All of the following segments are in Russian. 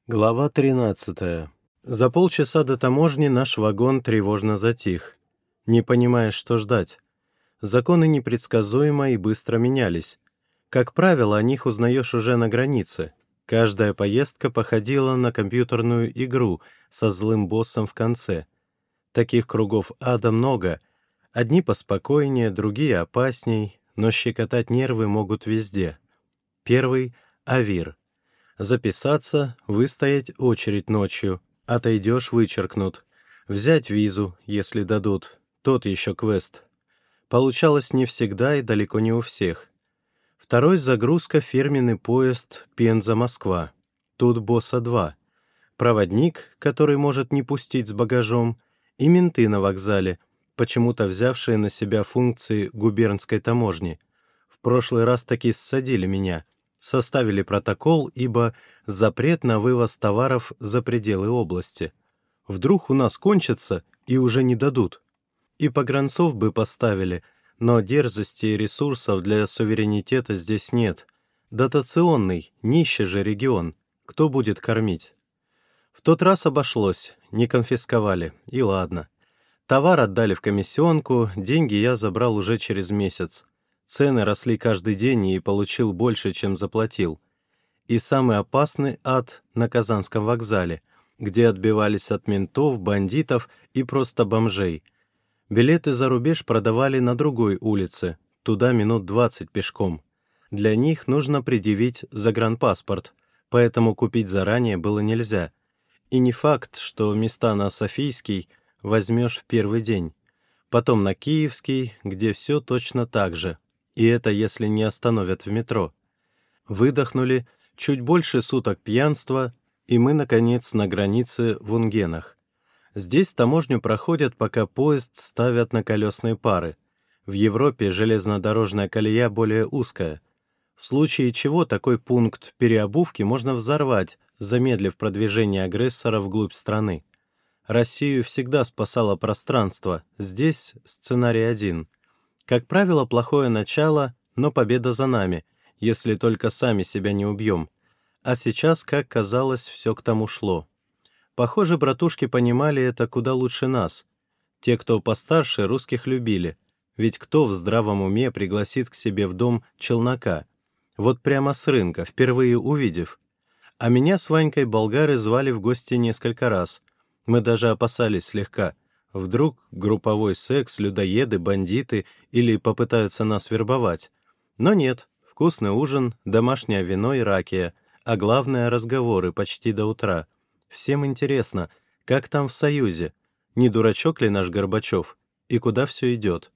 Глава 13. За полчаса до таможни наш вагон тревожно затих. Не понимаешь, что ждать. Законы непредсказуемо и быстро менялись. Как правило, о них узнаешь уже на границе. Каждая поездка походила на компьютерную игру со злым боссом в конце. Таких кругов ада много. Одни поспокойнее, другие опасней, но щекотать нервы могут везде. Первый — Авир. Записаться, выстоять очередь ночью, отойдешь — вычеркнут. Взять визу, если дадут, тот еще квест. Получалось не всегда и далеко не у всех. Второй — загрузка, фирменный поезд Пенза-Москва. Тут босса два. Проводник, который может не пустить с багажом, и менты на вокзале, почему-то взявшие на себя функции губернской таможни. В прошлый раз таки ссадили меня. Составили протокол, ибо запрет на вывоз товаров за пределы области. Вдруг у нас кончится и уже не дадут. И погранцов бы поставили, но дерзости и ресурсов для суверенитета здесь нет. Дотационный, нищий же регион. Кто будет кормить? В тот раз обошлось, не конфисковали, и ладно. Товар отдали в комиссионку, деньги я забрал уже через месяц. Цены росли каждый день и получил больше, чем заплатил. И самый опасный ад на Казанском вокзале, где отбивались от ментов, бандитов и просто бомжей. Билеты за рубеж продавали на другой улице, туда минут 20 пешком. Для них нужно предъявить загранпаспорт, поэтому купить заранее было нельзя. И не факт, что места на Софийский возьмешь в первый день. Потом на Киевский, где все точно так же. И это если не остановят в метро. Выдохнули, чуть больше суток пьянства, и мы, наконец, на границе в Унгенах. Здесь таможню проходят, пока поезд ставят на колесные пары. В Европе железнодорожная колея более узкая. В случае чего такой пункт переобувки можно взорвать, замедлив продвижение агрессора вглубь страны. Россию всегда спасало пространство, здесь сценарий один. Как правило, плохое начало, но победа за нами, если только сами себя не убьем. А сейчас, как казалось, все к тому шло. Похоже, братушки понимали это куда лучше нас. Те, кто постарше, русских любили. Ведь кто в здравом уме пригласит к себе в дом челнока? Вот прямо с рынка, впервые увидев. А меня с Ванькой болгары звали в гости несколько раз. Мы даже опасались слегка. Вдруг групповой секс, людоеды, бандиты или попытаются нас вербовать. Но нет, вкусный ужин, домашнее вино и ракия, а главное — разговоры почти до утра. Всем интересно, как там в Союзе, не дурачок ли наш Горбачев и куда все идет.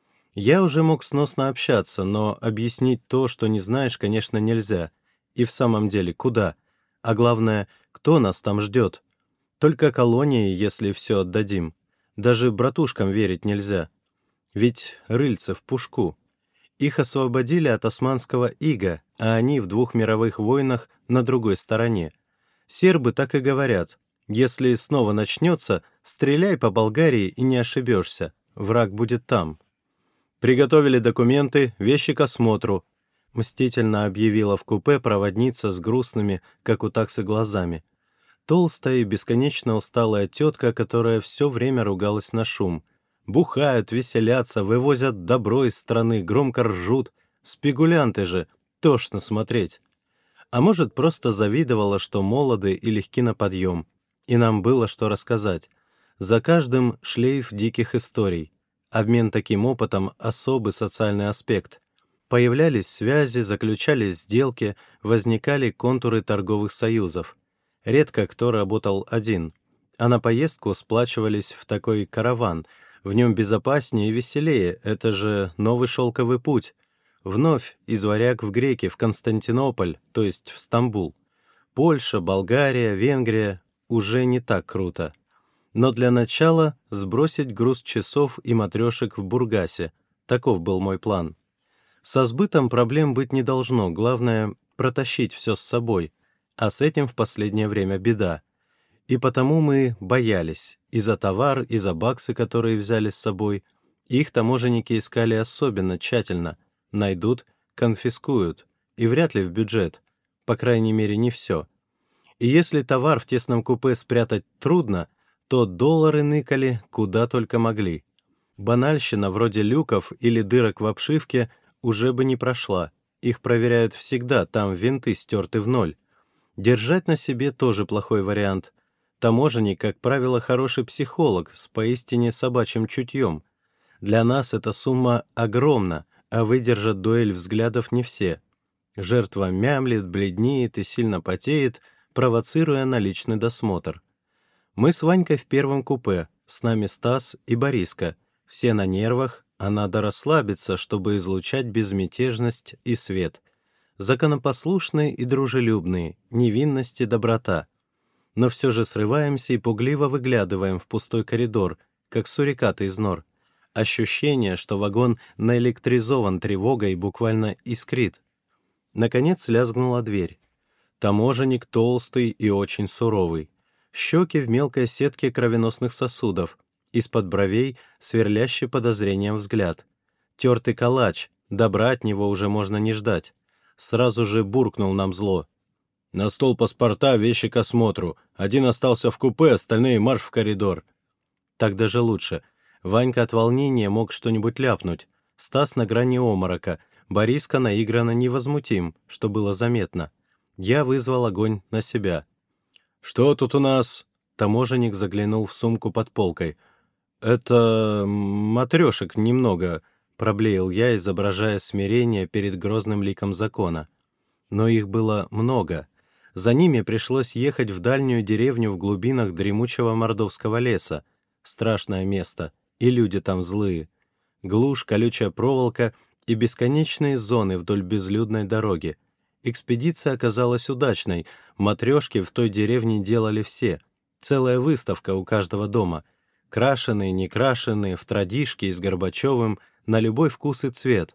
Я уже мог сносно общаться, но объяснить то, что не знаешь, конечно, нельзя. И в самом деле, куда? А главное, кто нас там ждет? Только колонии, если все отдадим. Даже братушкам верить нельзя. Ведь рыльца в пушку. Их освободили от османского ига, а они в 2 мировых войнах на другой стороне. Сербы так и говорят. Если снова начнется, стреляй по Болгарии и не ошибешься. Враг будет там. «Приготовили документы, вещи к осмотру», — мстительно объявила в купе проводница с грустными, как у таксы, глазами. Толстая и бесконечно усталая тетка, которая все время ругалась на шум. Бухают, веселятся, вывозят добро из страны, громко ржут. Спекулянты же, тошно смотреть. А может, просто завидовала, что молоды и легки на подъем. И нам было что рассказать. За каждым шлейф диких историй. Обмен таким опытом — особый социальный аспект. Появлялись связи, заключались сделки, возникали контуры торговых союзов. Редко кто работал один, а на поездку сплачивались в такой караван. В нем безопаснее и веселее, это же новый шелковый путь. Вновь из варяг в греки, в Константинополь, то есть в Стамбул. Польша, Болгария, Венгрия — уже не так круто. Но для начала сбросить груз часов и матрешек в Бургасе. Таков был мой план. Со сбытом проблем быть не должно, главное — протащить все с собой. А с этим в последнее время беда. И потому мы боялись. И за товар, и за баксы, которые взяли с собой. Их таможенники искали особенно тщательно. Найдут, конфискуют. И вряд ли в бюджет. По крайней мере, не все. И если товар в тесном купе спрятать трудно, то доллары ныкали куда только могли. Банальщина вроде люков или дырок в обшивке уже бы не прошла. Их проверяют всегда, там винты стерты в ноль. Держать на себе тоже плохой вариант. Таможенник, как правило, хороший психолог с поистине собачьим чутьем. Для нас эта сумма огромна, а выдержат дуэль взглядов не все. Жертва мямлит, бледнеет и сильно потеет, провоцируя на личный досмотр. Мы с Ванькой в первом купе, с нами Стас и Бориска. Все на нервах, а надо расслабиться, чтобы излучать безмятежность и свет. Законопослушные и дружелюбные, невинность и доброта. Но все же срываемся и пугливо выглядываем в пустой коридор, как сурикаты из нор. Ощущение, что вагон наэлектризован тревогой и буквально искрит. Наконец лязгнула дверь. Таможенник толстый и очень суровый. Щеки в мелкой сетке кровеносных сосудов. Из-под бровей сверлящий подозрением взгляд. Тертый калач, добра от него уже можно не ждать. Сразу же буркнул нам зло. «На стол паспорта, вещи к осмотру. Один остался в купе, остальные марш в коридор». Так даже лучше. Ванька от волнения мог что-нибудь ляпнуть. Стас на грани обморока. Бориска наигранно невозмутим, что было заметно. Я вызвал огонь на себя. «Что тут у нас?» Таможенник заглянул в сумку под полкой. «Это... матрешек немного», — проблеял я, изображая смирение перед грозным ликом закона. Но их было много. За ними пришлось ехать в дальнюю деревню в глубинах дремучего мордовского леса. Страшное место, и люди там злые. Глушь, колючая проволока и бесконечные зоны вдоль безлюдной дороги. Экспедиция оказалась удачной, матрешки в той деревне делали все. Целая выставка у каждого дома. Крашеные, некрашенные, в традишке и с Горбачевым, на любой вкус и цвет.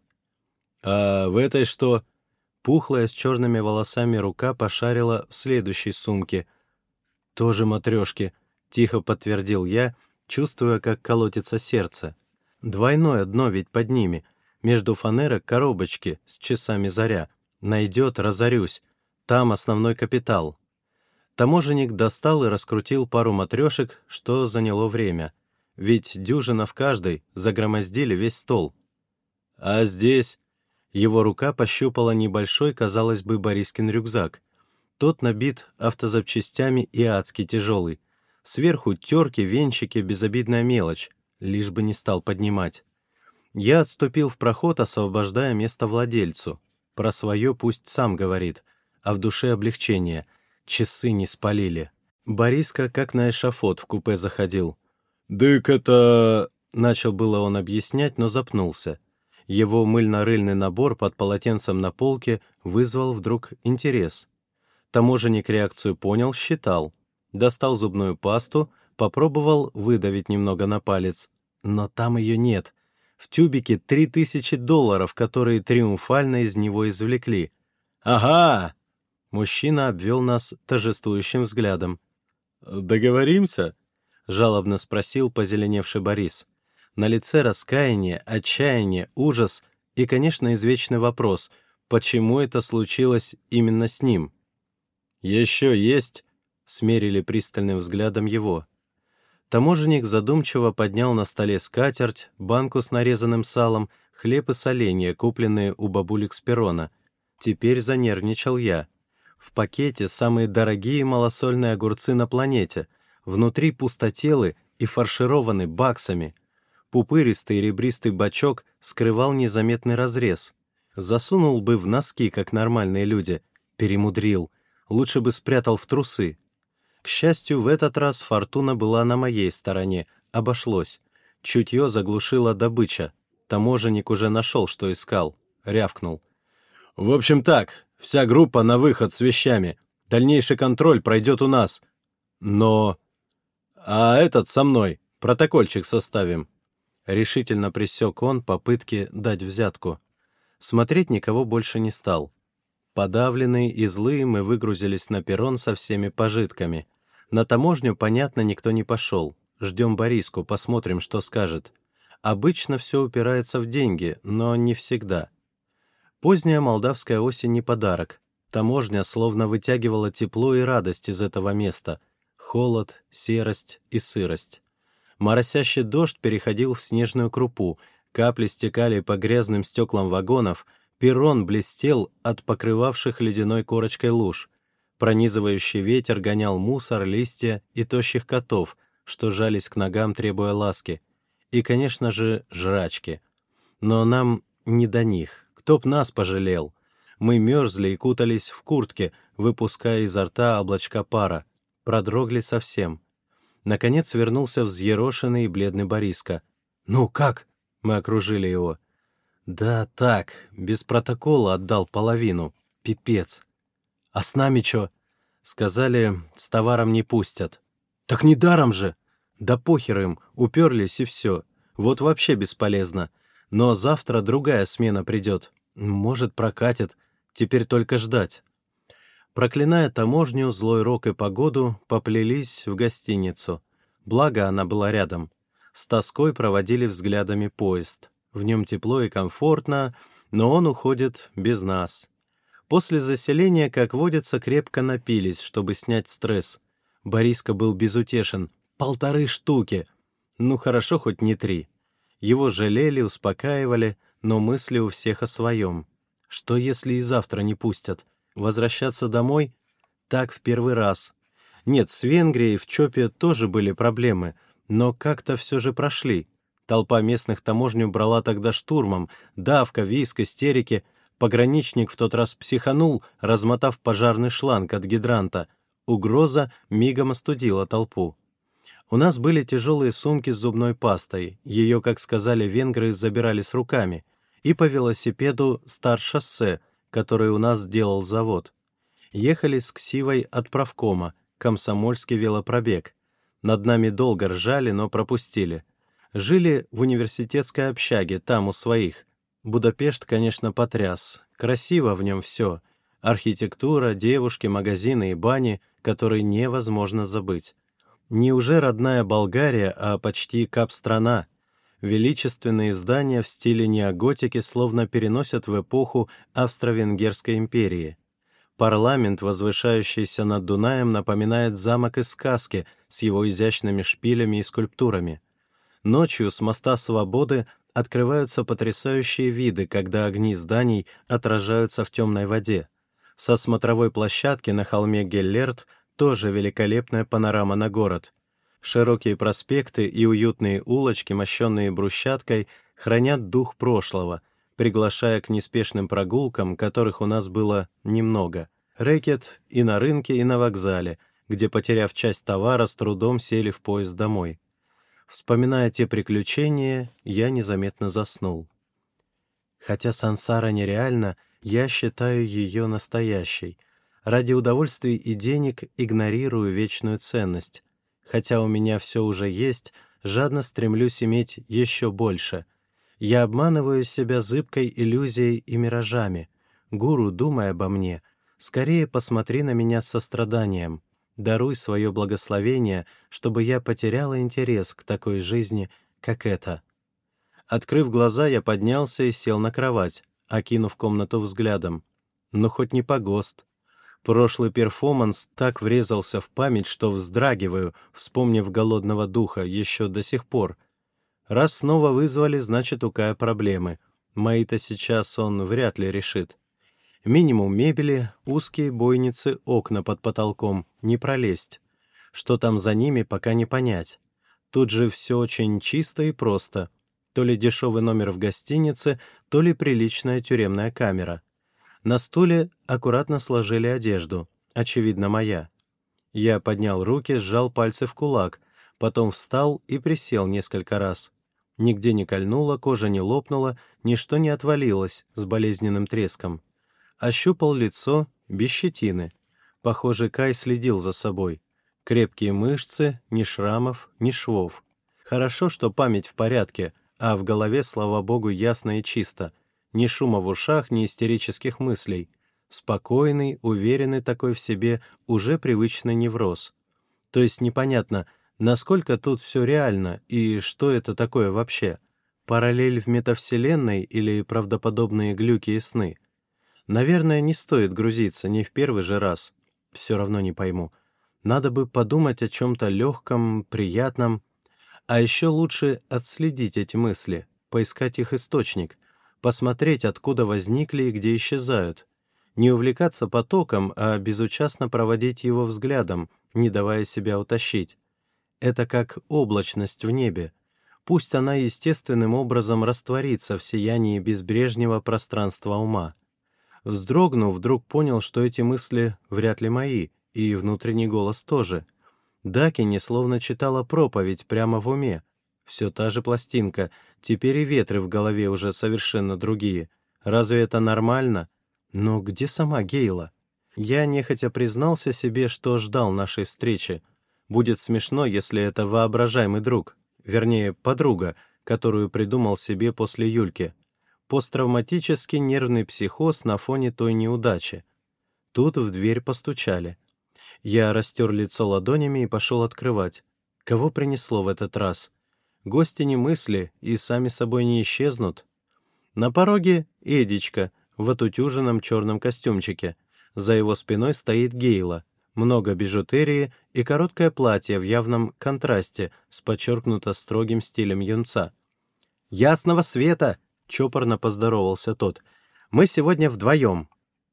«А в этой что?» Пухлая с черными волосами рука пошарила в следующей сумке. «Тоже матрешки», — тихо подтвердил я, чувствуя, как колотится сердце. «Двойное дно ведь под ними. Между фанерок коробочки с часами заря. Найдет, разорюсь. Там основной капитал». Таможенник достал и раскрутил пару матрешек, что заняло время. Ведь дюжина в каждой, загромоздили весь стол. «А здесь...» Его рука пощупала небольшой, казалось бы, Борискин рюкзак. Тот набит автозапчастями и адски тяжелый. Сверху терки, венчики, безобидная мелочь. Лишь бы не стал поднимать. Я отступил в проход, освобождая место владельцу. Про свое пусть сам говорит, а в душе облегчение. Часы не спалили. Бориска как на эшафот в купе заходил. «Дык это...» — начал было он объяснять, но запнулся. Его мыльно-рыльный набор под полотенцем на полке вызвал вдруг интерес. Таможенник реакцию понял, считал. Достал зубную пасту, попробовал выдавить немного на палец. Но там ее нет. В тюбике $3000, которые триумфально из него извлекли. «Ага!» Мужчина обвел нас торжествующим взглядом. «Договоримся?» — жалобно спросил позеленевший Борис. На лице раскаяние, отчаяние, ужас и, конечно, извечный вопрос, почему это случилось именно с ним. «Еще есть?» — смерили пристальным взглядом его. Таможенник задумчиво поднял на столе скатерть, банку с нарезанным салом, хлеб и соленья, купленные у бабулек с перрона. Теперь занервничал я. В пакете самые дорогие малосольные огурцы на планете, внутри пустотелы и фаршированы баксами. Пупыристый ребристый бачок скрывал незаметный разрез. Засунул бы в носки, как нормальные люди. Перемудрил. Лучше бы спрятал в трусы. К счастью, в этот раз фортуна была на моей стороне. Обошлось. Чутье заглушила добыча. Таможенник уже нашел, что искал. Рявкнул. «В общем так, вся группа на выход с вещами. Дальнейший контроль пройдет у нас. Но... А этот со мной. Протокольчик составим». Решительно пресек он попытки дать взятку. Смотреть никого больше не стал. Подавленные и злые мы выгрузились на перрон со всеми пожитками. На таможню, понятно, никто не пошел. Ждем Бориску, посмотрим, что скажет. Обычно все упирается в деньги, но не всегда. Поздняя молдавская осень не подарок. Таможня словно вытягивала тепло и радость из этого места. Холод, серость и сырость. Моросящий дождь переходил в снежную крупу, капли стекали по грязным стеклам вагонов, перрон блестел от покрывавших ледяной корочкой луж. Пронизывающий ветер гонял мусор, листья и тощих котов, что жались к ногам, требуя ласки. И, конечно же, жрачки. Но нам не до них. Кто б нас пожалел? Мы мерзли и кутались в куртки, выпуская изо рта облачка пара. Продрогли совсем. Наконец вернулся взъерошенный и бледный Бориска. «Ну, как?» — мы окружили его. «Да так, без протокола отдал половину. Пипец. А с нами чё?» «Сказали, с товаром не пустят». «Так не даром же!» «Да похер им, уперлись и все. Вот вообще бесполезно. Но завтра другая смена придет. Может, прокатит. Теперь только ждать». Проклиная таможню, злой рок и погоду, поплелись в гостиницу. Благо, она была рядом. С тоской проводили взглядами поезд. В нем тепло и комфортно, но он уходит без нас. После заселения, как водится, крепко напились, чтобы снять стресс. Бориска был безутешен. 1,5 штуки. Ну, хорошо, хоть не 3. Его жалели, успокаивали, но мысли у всех о своем. Что, если и завтра не пустят? Возвращаться домой? Так в первый раз. Нет, с Венгрией в ЧОПе тоже были проблемы, но как-то все же прошли. Толпа местных таможню брала тогда штурмом, давка, визг, истерики. Пограничник в тот раз психанул, размотав пожарный шланг от гидранта. Угроза мигом остудила толпу. У нас были тяжелые сумки с зубной пастой, ее, как сказали венгры, забирали с руками, и по велосипеду Старшоссе, который у нас делал завод. Ехали с ксивой от правкома, комсомольский велопробег. Над нами долго ржали, но пропустили. Жили в университетской общаге, там у своих. Будапешт, конечно, потряс. Красиво в нем все. Архитектура, девушки, магазины и бани, которые невозможно забыть. Не уже родная Болгария, а почти кап-страна. Величественные здания в стиле неоготики словно переносят в эпоху Австро-Венгерской империи. Парламент, возвышающийся над Дунаем, напоминает замок из сказки с его изящными шпилями и скульптурами. Ночью с моста Свободы открываются потрясающие виды, когда огни зданий отражаются в темной воде. Со смотровой площадки на холме Геллерт тоже великолепная панорама на город. Широкие проспекты и уютные улочки, мощенные брусчаткой, хранят дух прошлого, приглашая к неспешным прогулкам, которых у нас было немного. Рэкет и на рынке, и на вокзале, где, потеряв часть товара, с трудом сели в поезд домой. Вспоминая те приключения, я незаметно заснул. Хотя сансара нереальна, я считаю ее настоящей. Ради удовольствия и денег игнорирую вечную ценность. Хотя у меня все уже есть, жадно стремлюсь иметь еще больше. Я обманываю себя зыбкой иллюзией и миражами. Гуру, думай обо мне. Скорее посмотри на меня с состраданием. Даруй свое благословение, чтобы я потеряла интерес к такой жизни, как эта. Открыв глаза, я поднялся и сел на кровать, окинув комнату взглядом. Ну, хоть не погост. Прошлый перформанс так врезался в память, что вздрагиваю, вспомнив голодного духа еще до сих пор. Раз снова вызвали, значит, у Кая проблемы. Мои-то сейчас он вряд ли решит. Минимум мебели, узкие бойницы, окна под потолком, не пролезть. Что там за ними, пока не понять. Тут же все очень чисто и просто. То ли дешевый номер в гостинице, то ли приличная тюремная камера. На стуле аккуратно сложили одежду, очевидно, моя. Я поднял руки, сжал пальцы в кулак, потом встал и присел несколько раз. Нигде не кольнуло, кожа не лопнула, ничто не отвалилось с болезненным треском. Ощупал лицо, без щетины. Похоже, Кай следил за собой. Крепкие мышцы, ни шрамов, ни швов. Хорошо, что память в порядке, а в голове, слава богу, ясно и чисто. Ни шума в ушах, ни истерических мыслей. Спокойный, уверенный такой в себе, уже привычный невроз. То есть непонятно, насколько тут все реально и что это такое вообще. Параллель в метавселенной или правдоподобные глюки и сны? Наверное, не стоит грузиться, не в первый же раз. Все равно не пойму. Надо бы подумать о чем-то легком, приятном. А еще лучше отследить эти мысли, поискать их источник, посмотреть, откуда возникли и где исчезают. Не увлекаться потоком, а безучастно проводить его взглядом, не давая себя утащить. Это как облачность в небе. Пусть она естественным образом растворится в сиянии безбрежнего пространства ума. Вздрогнув, вдруг понял, что эти мысли вряд ли мои, и внутренний голос тоже. Дакини словно читала проповедь прямо в уме. Все та же пластинка, теперь и ветры в голове уже совершенно другие. Разве это нормально? Но где сама Гейла? Я нехотя признался себе, что ждал нашей встречи. Будет смешно, если это воображаемый друг, вернее, подруга, которую придумал себе после Юльки. Посттравматический нервный психоз на фоне той неудачи. Тут в дверь постучали. Я растер лицо ладонями и пошел открывать. Кого принесло в этот раз? Гости не мысли и сами собой не исчезнут. На пороге Эдичка в отутюженном черном костюмчике. За его спиной стоит Гейла. Много бижутерии и короткое платье в явном контрасте с подчеркнуто строгим стилем юнца. «Ясного света!» — чопорно поздоровался тот. «Мы сегодня вдвоем».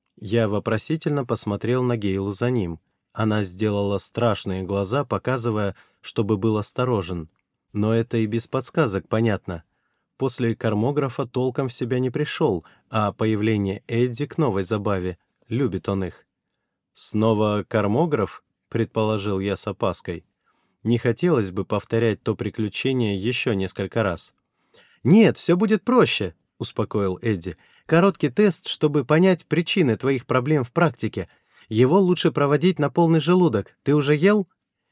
Я вопросительно посмотрел на Гейлу за ним. Она сделала страшные глаза, показывая, чтобы был осторожен. Но это и без подсказок понятно. После кармографа толком в себя не пришел, а появление Эдди к новой забаве. Любит он их. «Снова кармограф?» — предположил я с опаской. Не хотелось бы повторять то приключение еще несколько раз. «Нет, все будет проще», — успокоил Эдди. «Короткий тест, чтобы понять причины твоих проблем в практике. Его лучше проводить на полный желудок. Ты уже ел?»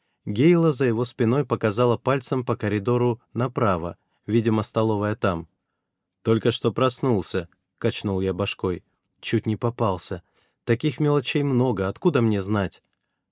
Гейла за его спиной показала пальцем по коридору направо. Видимо, столовая там. «Только что проснулся», — качнул я башкой. Чуть не попался. Таких мелочей много, откуда мне знать?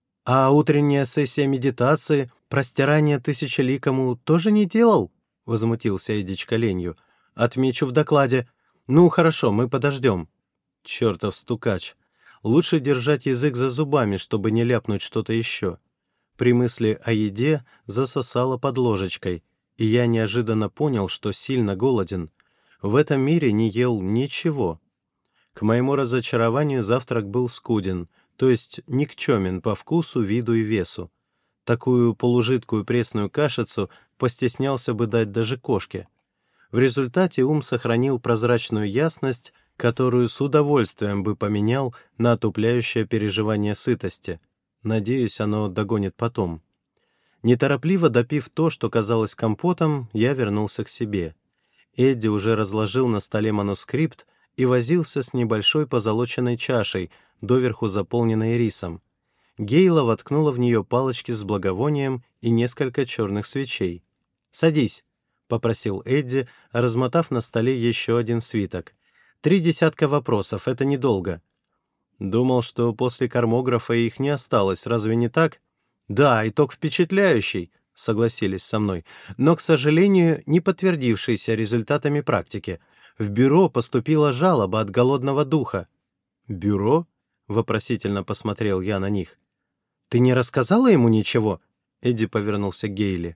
«А утренняя сессия медитации, простирание тысячеликому тоже не делал?» — возмутился Эдичка ленью. «Отмечу в докладе. Ну, хорошо, мы подождем». Чертов стукач. Лучше держать язык за зубами, чтобы не ляпнуть что-то еще. При мысли о еде засосало под ложечкой, и я неожиданно понял, что сильно голоден. В этом мире не ел ничего. К моему разочарованию завтрак был скуден, то есть никчемен по вкусу, виду и весу. Такую полужидкую пресную кашицу постеснялся бы дать даже кошке. В результате ум сохранил прозрачную ясность, которую с удовольствием бы поменял на отупляющее переживание сытости. Надеюсь, оно догонит потом. Неторопливо допив то, что казалось компотом, я вернулся к себе. Эдди уже разложил на столе манускрипт и возился с небольшой позолоченной чашей, доверху заполненной рисом. Гейла воткнула в нее палочки с благовонием и несколько черных свечей. «Садись», — попросил Эдди, размотав на столе еще один свиток. 3 десятка вопросов, это недолго». «Думал, что после кармографа их не осталось, разве не так?» «Да, итог впечатляющий», — согласились со мной, «но, к сожалению, не подтвердившийся результатами практики. В бюро поступила жалоба от голодного духа». «Бюро?» — вопросительно посмотрел я на них. «Ты не рассказала ему ничего?» — Эдди повернулся к Гейле.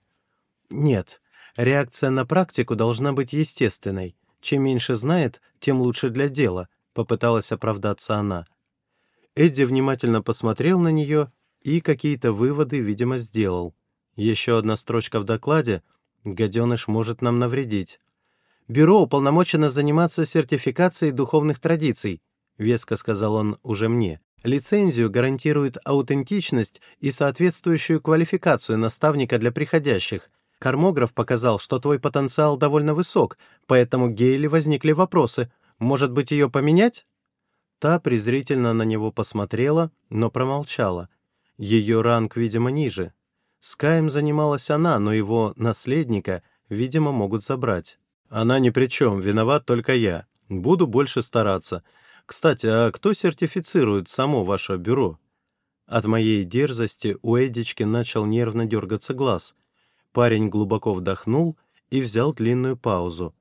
«Нет, реакция на практику должна быть естественной. Чем меньше знает, тем лучше для дела», — попыталась оправдаться она. Эдди внимательно посмотрел на нее и какие-то выводы, видимо, сделал. Еще одна строчка в докладе. Гаденыш может нам навредить. «Бюро уполномочено заниматься сертификацией духовных традиций», — веско сказал он уже мне. «Лицензию гарантирует аутентичность и соответствующую квалификацию наставника для приходящих. Кармограф показал, что твой потенциал довольно высок, поэтому Гейле возникли вопросы. Может быть, ее поменять?» Та презрительно на него посмотрела, но промолчала. Ее ранг, видимо, ниже. С Каем занималась она, но его наследника, видимо, могут забрать. «Она ни при чем, виноват только я. Буду больше стараться. Кстати, а кто сертифицирует само ваше бюро?» От моей дерзости у Эдички начал нервно дергаться глаз. Парень глубоко вдохнул и взял длинную паузу.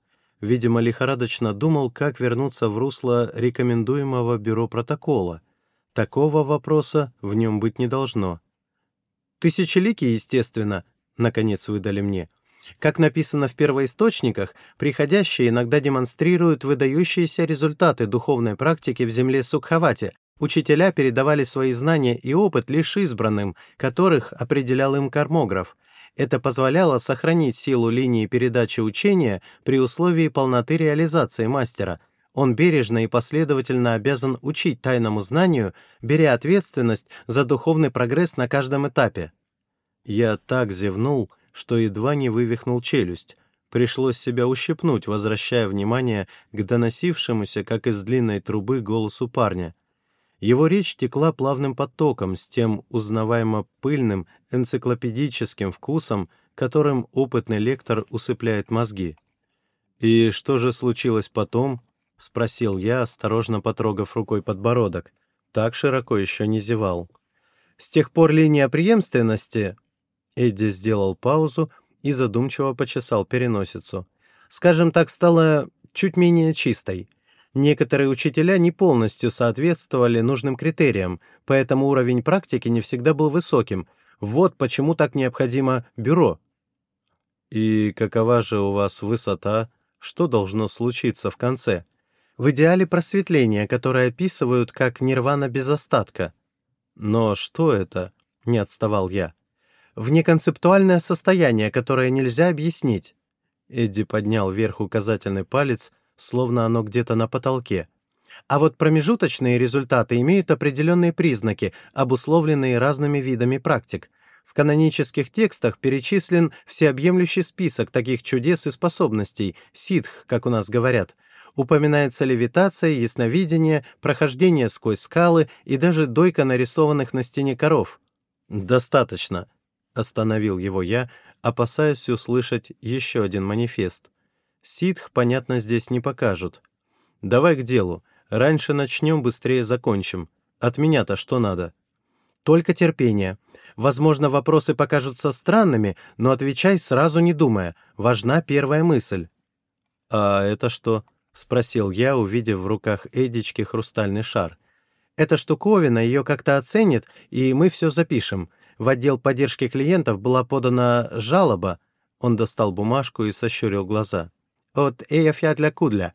Видимо, лихорадочно думал, как вернуться в русло рекомендуемого бюро протокола. Такого вопроса в нем быть не должно. «Тысячеликий, естественно», — наконец выдали мне. Как написано в первоисточниках, приходящие иногда демонстрируют выдающиеся результаты духовной практики в земле Сукхавати. Учителя передавали свои знания и опыт лишь избранным, которых определял им кармограф. Это позволяло сохранить силу линии передачи учения при условии полноты реализации мастера. Он бережно и последовательно обязан учить тайному знанию, беря ответственность за духовный прогресс на каждом этапе. Я так зевнул, что едва не вывихнул челюсть. Пришлось себя ущипнуть, возвращая внимание к доносившемуся, как из длинной трубы, голосу парня. Его речь текла плавным потоком, с тем узнаваемо пыльным энциклопедическим вкусом, которым опытный лектор усыпляет мозги. «И что же случилось потом?» — спросил я, осторожно потрогав рукой подбородок. Так широко еще не зевал. «С тех пор линия преемственности...» Эдди сделал паузу и задумчиво почесал переносицу. «Скажем так, стала чуть менее чистой. Некоторые учителя не полностью соответствовали нужным критериям, поэтому уровень практики не всегда был высоким. Вот почему так необходимо бюро». «И какова же у вас высота? Что должно случиться в конце?» «В идеале просветление, которое описывают как нирвана без остатка». «Но что это?» — не отставал я. «Внеконцептуальное состояние, которое нельзя объяснить». Эдди поднял вверх указательный палец, словно оно где-то на потолке. А вот промежуточные результаты имеют определенные признаки, обусловленные разными видами практик. В канонических текстах перечислен всеобъемлющий список таких чудес и способностей, ситх, как у нас говорят. Упоминается левитация, ясновидение, прохождение сквозь скалы и даже дойка нарисованных на стене коров. «Достаточно», — остановил его я, опасаясь услышать еще один манифест. Ситх, понятно, здесь не покажут. Давай к делу. Раньше начнем, быстрее закончим. От меня-то что надо? Только терпение. Возможно, вопросы покажутся странными, но отвечай сразу не думая. Важна первая мысль. «А это что?» — спросил я, увидев в руках Эдички хрустальный шар. «Эта штуковина ее как-то оценит, и мы все запишем. В отдел поддержки клиентов была подана жалоба». Он достал бумажку и сощурил глаза. «От Эйфя для Кудля».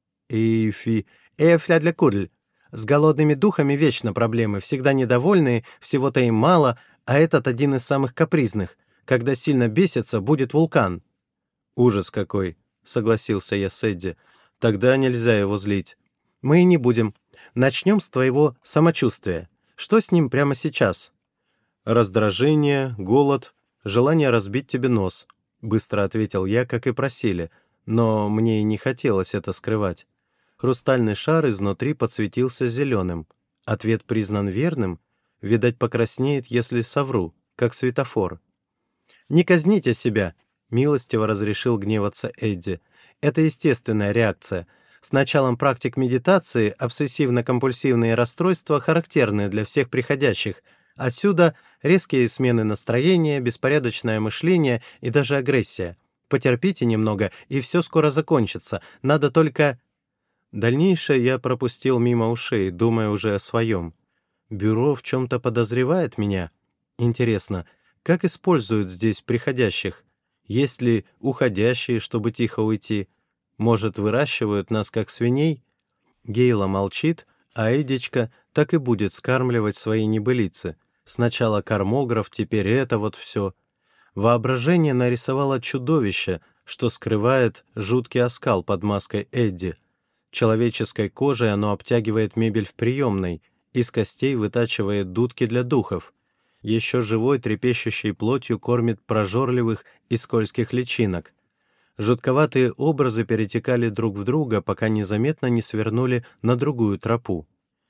Эйфя для Кудль. С голодными духами вечно проблемы, всегда недовольные, всего-то им мало, а этот один из самых капризных. Когда сильно бесится, будет вулкан». «Ужас какой», — согласился я с Эдди. «Тогда нельзя его злить». «Мы и не будем. Начнем с твоего самочувствия. Что с ним прямо сейчас?» «Раздражение, голод, желание разбить тебе нос», — быстро ответил я, как и просили, но мне и не хотелось это скрывать. Хрустальный шар изнутри подсветился зеленым. Ответ признан верным? Видать, покраснеет, если совру, как светофор. «Не казните себя», — милостиво разрешил гневаться Эдди. «Это естественная реакция. С началом практик медитации обсессивно-компульсивные расстройства характерны для всех приходящих. Отсюда резкие смены настроения, беспорядочное мышление и даже агрессия. Потерпите немного, и все скоро закончится. Надо только...» Дальнейшее я пропустил мимо ушей, думая уже о своем. Бюро в чем-то подозревает меня. Интересно, как используют здесь приходящих? Есть ли уходящие, чтобы тихо уйти? Может, выращивают нас как свиней? Гейла молчит, а Эдичка так и будет скармливать свои небылицы. Сначала кармограф, теперь это вот все. Воображение нарисовало чудовище, что скрывает жуткий оскал под маской Эдди. Человеческой кожей оно обтягивает мебель в приемной, из костей вытачивает дудки для духов. Еще живой трепещущей плотью кормит прожорливых и скользких личинок. Жутковатые образы перетекали друг в друга, пока незаметно не свернули на другую тропу.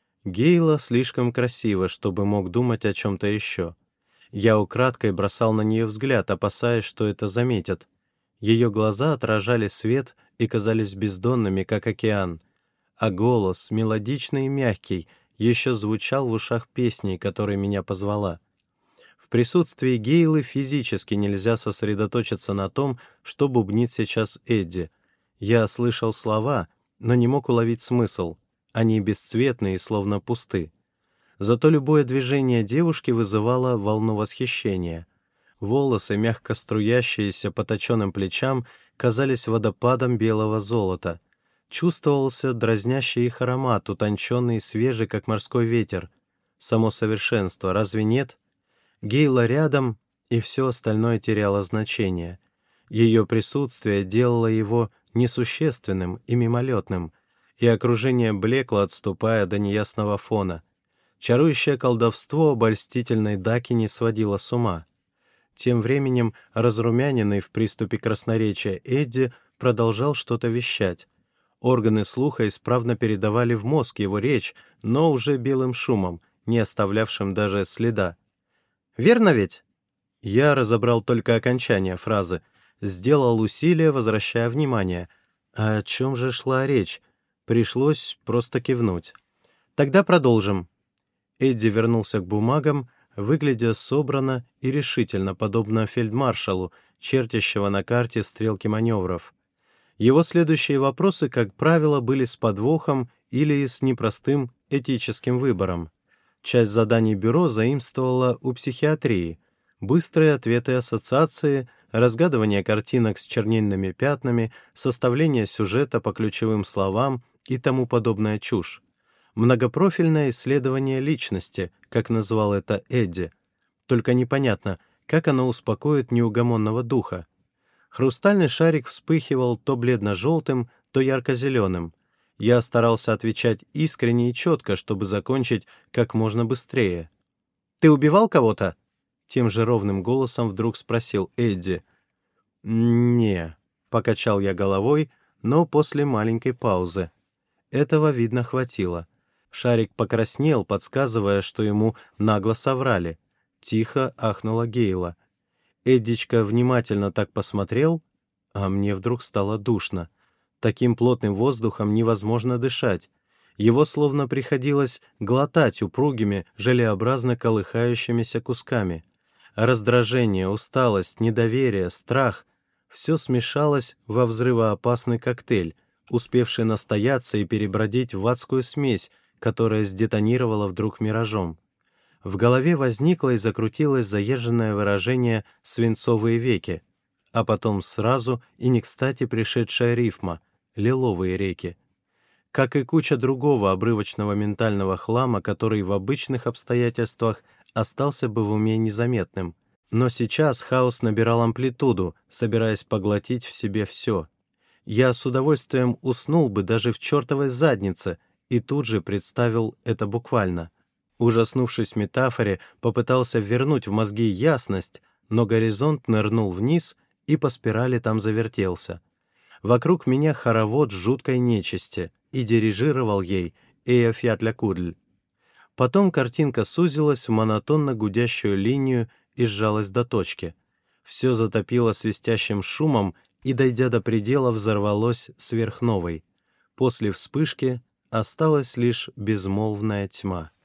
Гейла слишком красива, чтобы мог думать о чем-то еще. Я украдкой бросал на нее взгляд, опасаясь, что это заметят. Ее глаза отражали свет и казались бездонными, как океан. А голос, мелодичный и мягкий, еще звучал в ушах песней, которой меня позвала. В присутствии Гейлы физически нельзя сосредоточиться на том, что бубнит сейчас Эдди. Я слышал слова, но не мог уловить смысл. Они бесцветные и словно пусты. Зато любое движение девушки вызывало волну восхищения. Волосы, мягко струящиеся по точенным плечам, казались водопадом белого золота. Чувствовался дразнящий их аромат, утонченный и свежий, как морской ветер. Само совершенство, разве нет? Гейла рядом, и все остальное теряло значение. Ее присутствие делало его несущественным и мимолетным, и окружение блекло, отступая до неясного фона. Чарующее колдовство обольстительной Даки не сводило с ума. Тем временем разрумяненный в приступе красноречия Эдди продолжал что-то вещать. Органы слуха исправно передавали в мозг его речь, но уже белым шумом, не оставлявшим даже следа. «Верно ведь?» Я разобрал только окончание фразы, сделал усилие, возвращая внимание. А о чем же шла речь? Пришлось просто кивнуть. «Тогда продолжим». Эдди вернулся к бумагам, выглядя собранно и решительно, подобно фельдмаршалу, чертящего на карте стрелки маневров. Его следующие вопросы, как правило, были с подвохом или с непростым этическим выбором. Часть заданий бюро заимствовала у психиатрии. Быстрые ответы ассоциации, разгадывание картинок с чернильными пятнами, составление сюжета по ключевым словам и тому подобная чушь. Многопрофильное исследование личности, как назвал это Эдди. Только непонятно, как оно успокоит неугомонного духа. Хрустальный шарик вспыхивал то бледно-желтым, то ярко-зеленым. Я старался отвечать искренне и четко, чтобы закончить как можно быстрее. «Ты убивал кого-то?» Тем же ровным голосом вдруг спросил Эдди. «Не», — покачал я головой, но после маленькой паузы. Этого, видно, хватило. Шарик покраснел, подсказывая, что ему нагло соврали. Тихо ахнула Гейла. Эддичка внимательно так посмотрел, а мне вдруг стало душно. Таким плотным воздухом невозможно дышать. Его словно приходилось глотать упругими, желеобразно колыхающимися кусками. Раздражение, усталость, недоверие, страх — все смешалось во взрывоопасный коктейль, успевший настояться и перебродить в адскую смесь, которая сдетонировала вдруг миражом. В голове возникло и закрутилось заезженное выражение «свинцовые веки», а потом сразу и не кстати пришедшая рифма «лиловые реки». Как и куча другого обрывочного ментального хлама, который в обычных обстоятельствах остался бы в уме незаметным. Но сейчас хаос набирал амплитуду, собираясь поглотить в себе все. Я с удовольствием уснул бы даже в чертовой заднице, и тут же представил это буквально. Ужаснувшись метафоре, попытался вернуть в мозги ясность, но горизонт нырнул вниз и по спирали там завертелся. Вокруг меня хоровод жуткой нечисти, и дирижировал ей Эйофятля-Кудль. Потом картинка сузилась в монотонно гудящую линию и сжалась до точки. Все затопило свистящим шумом и, дойдя до предела, взорвалось сверхновой. После вспышки осталась лишь безмолвная тьма.